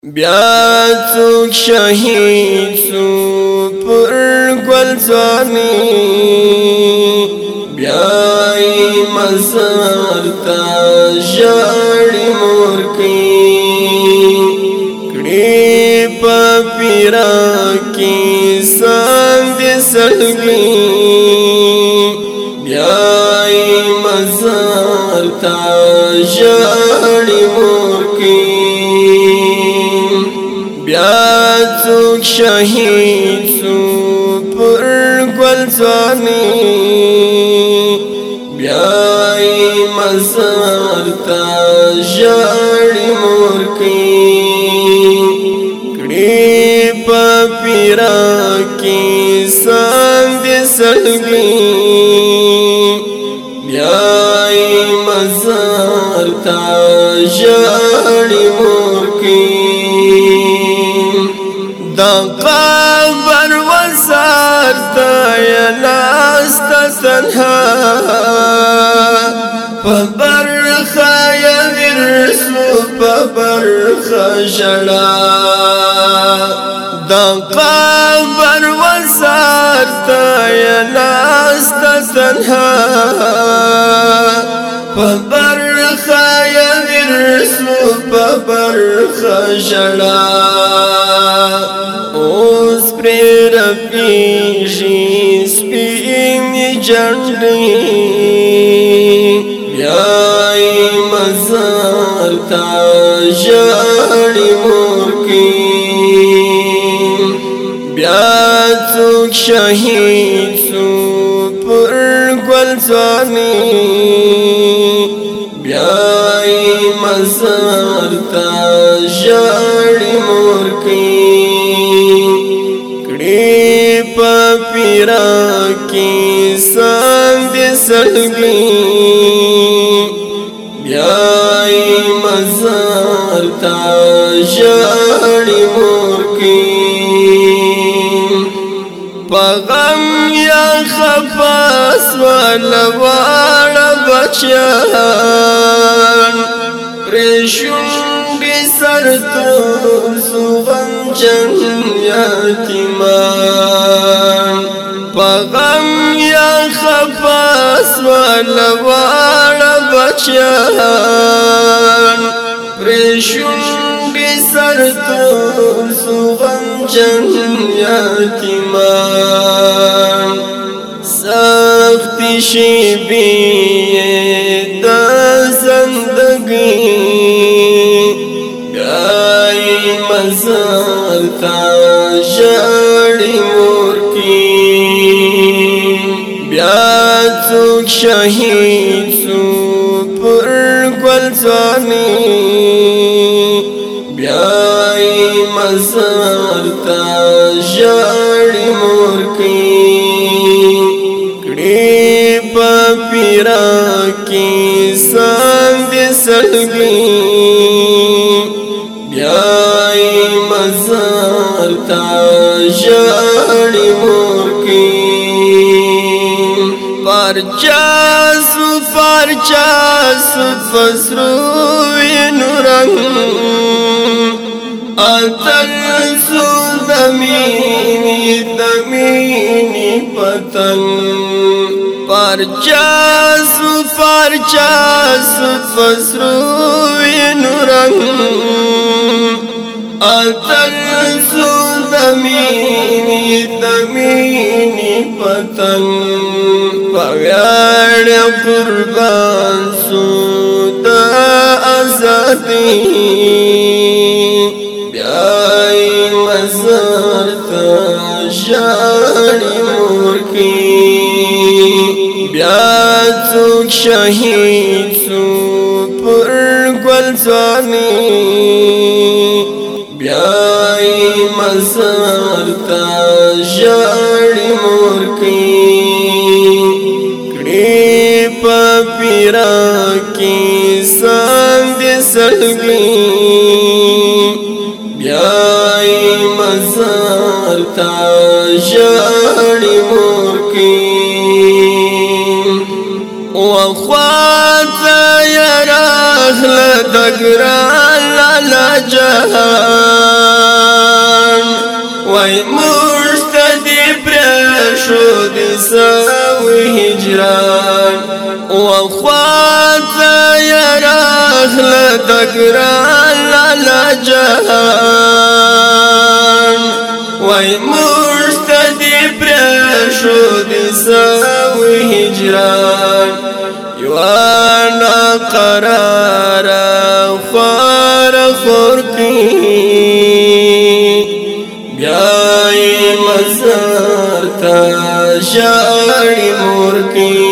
بیا څوک شهید سو پر ګل ځواني بیا یې مزار ته ژړې مورکۍ کړي په پیرا کې ساندې سړګي بیا یې مزار ته ژړې مورکۍ بیا څوک شهید سو پر ګل ځواني بیا یې مزار ته ژړې مورکۍ کړي په پیرا کې ساندې سړګي بیا یې مزار ته ژړې مورکۍ دا قبر وسار تا یا ناستا تنها پا برخا یا ورسو پا برخا جڑا دا قبر وسار تا یا ناستا تنها پا برخا یا ورسو پا برخا جڑا اوس پر پیشی سپینی جنڈی بیا یې مزار ته ژړې مورکۍ بیا څوک شهید سو پر ګل ځواني بیا یې مزار ته ژړې مورکۍ په پیرا کې ساندې سړګي بیا یې مزار ته ژړې مورکۍ په غم یا خفا سوله واړه بچیان پرېښودې سر تور سو غمجن یتیمان په غم یا خفا سوله واړه بچیان پرېښودې سر تور سو غمجن یتیمان سختې شېبې د زندګۍ بیا یې مزار ته ژړې مورکۍ بیا څوک شهید سو پر ګل ځواني بیا یې مزار ته ژړې مورکۍ کړي په پیرا کې ساندې سړګي بیا یې مزار ته ژړې مورکۍ پرچاس پسرو وینو رنګ اتل سو د مینې پتنګ پرچاس پسرو وینو رنګ اتل سو د مینې پتنګ پویاړ قربان سو د آزادۍ بیا یې مزار ته ژړې مورکۍ بیا څوک شهید سو پر ګل ځواني بیا یې مزار ته ژړې مورکۍ په پیرا کې ساندې سړګي بیا یې مزار ته ژړې مورکۍ وخوا ته یې راغله د ګران لالا جهان وای مشتدی پرشو دی سوی هجران وخواتا یراخل دگران لالا جهان وای مشتدی پرشو دی سوی هجران یوانا قرارا خوار خورکی بیائی مزار تا شاڑی مورکی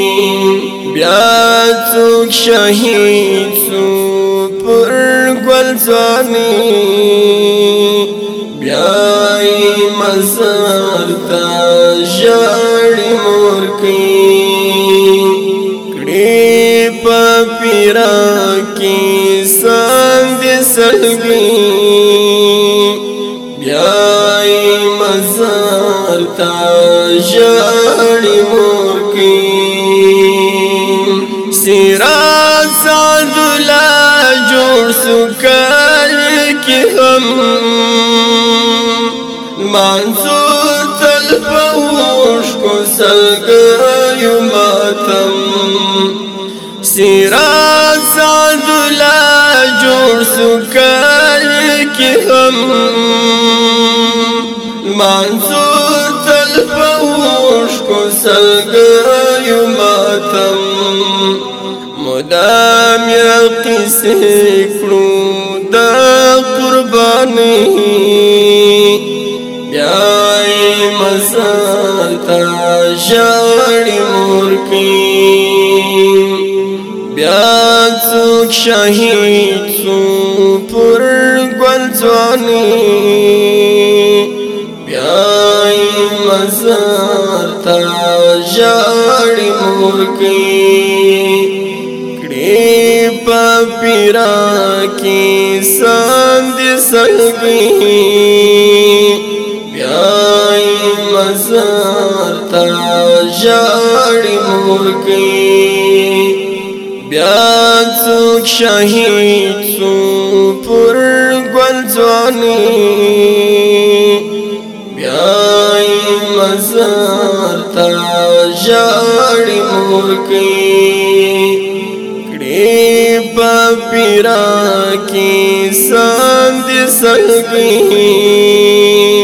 بیا څوک شهید سو پر گل ځواني بیائی مزار تا شاڑی مورکی پیرا کی ساند سلگی بیائی مزار تا جاڑی مورکی سیرا سعدولا جوڑ سکال کی ہم منظور تلفوش کو سلگیو ماتم سیرا سعدولا جوڑ سکال کی ہم منظور تلفوش کو سلگیو ماتم مدام یقی سکڑو دا قربانی بیائی مزار تا شاڑی مورکی بیا څوک شهید سو پر گل ځواني بیائی مزار تا جاڑی مورکی کڑی پا پیرا کی ساند سلگی بیائی مزار تا جاڑی مورکی بیا څوک شهید سو پر گل ځواني بیائی مزار تا جاڑی مورکی کڑی پا پیرا کی ساند سلگی